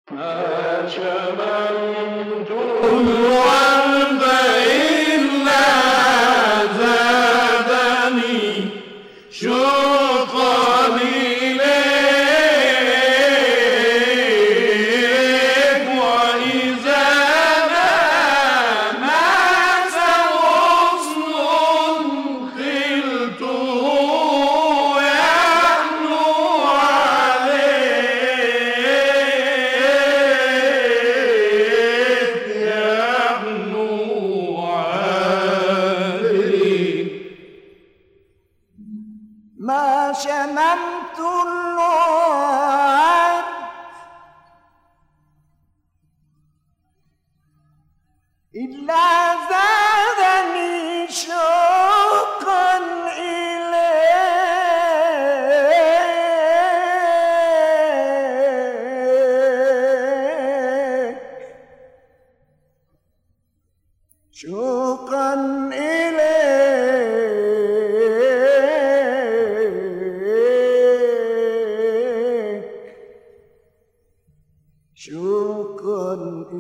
ما شممت الورد إلا زادني شوقا إليك وإذا ماس غصن خلته يحنو عليك ما شممت الوعد إلا زادني شوقا إليك شوقا شوقا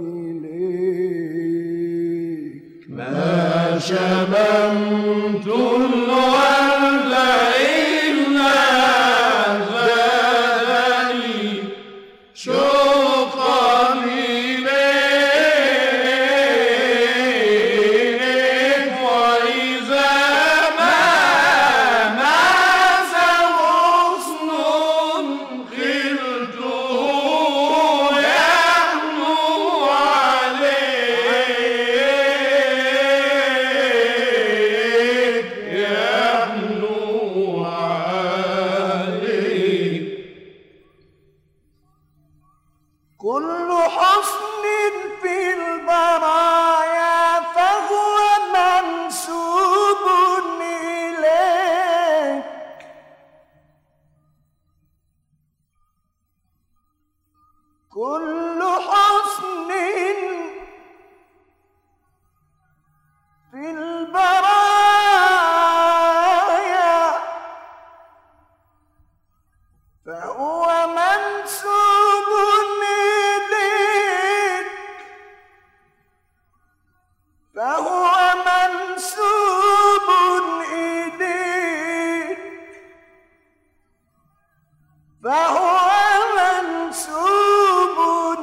إليك ما شممت الورد إلا زادني شوقا إليك وإذا ماس غصن خلته كل حسن في البرايا فهو منسوب إليك كل حسن في البرايا فهو منسوب إليك فهو منسوب إليك فهو منسوب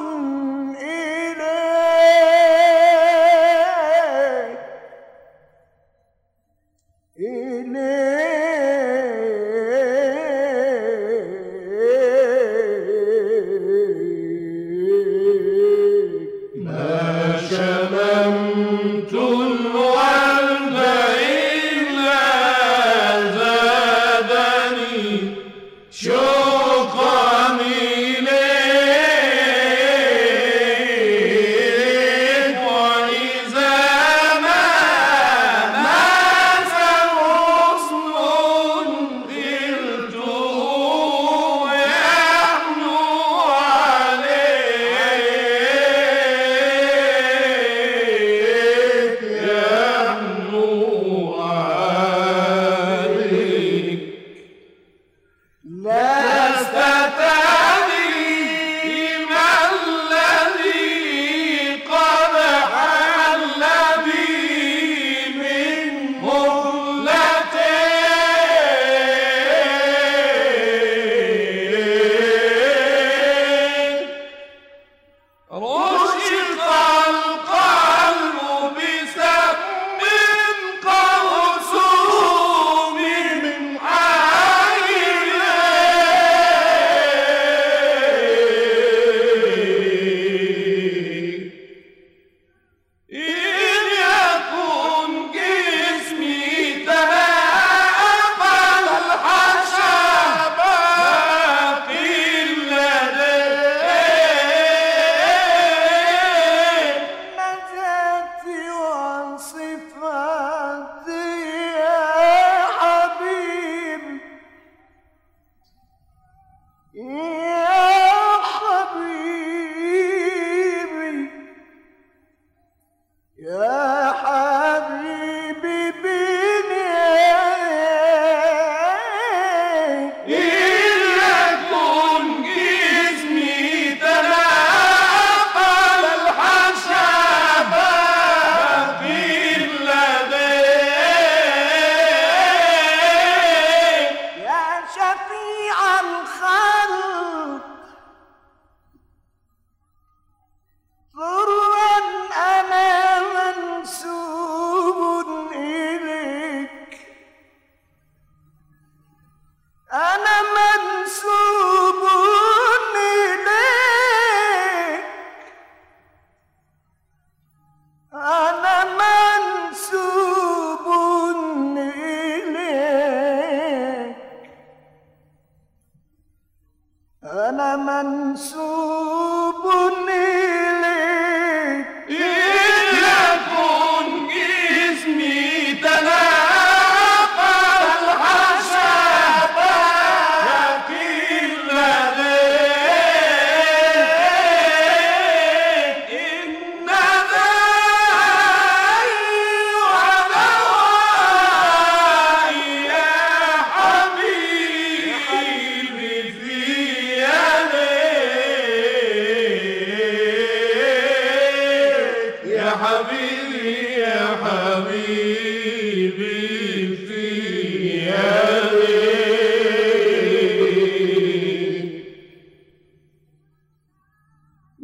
إليك ما شممت الورد إلا زادني شوقا إليك وإذا ماس غصن خلته يحنو عليك لست تدري ما الذي قد حل بي من مهلتين رشق القلب بسم قوسوم من إن يكن جسمي تنافى الحشا باقي لديه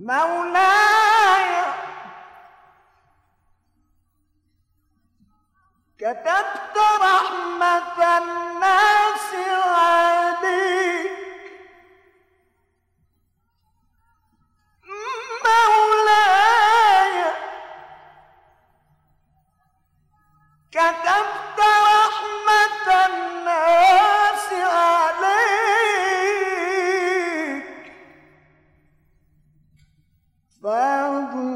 مولاي كتبت رحمة الناس عليك مولاي كتبت رحمة الناس عليك فاضل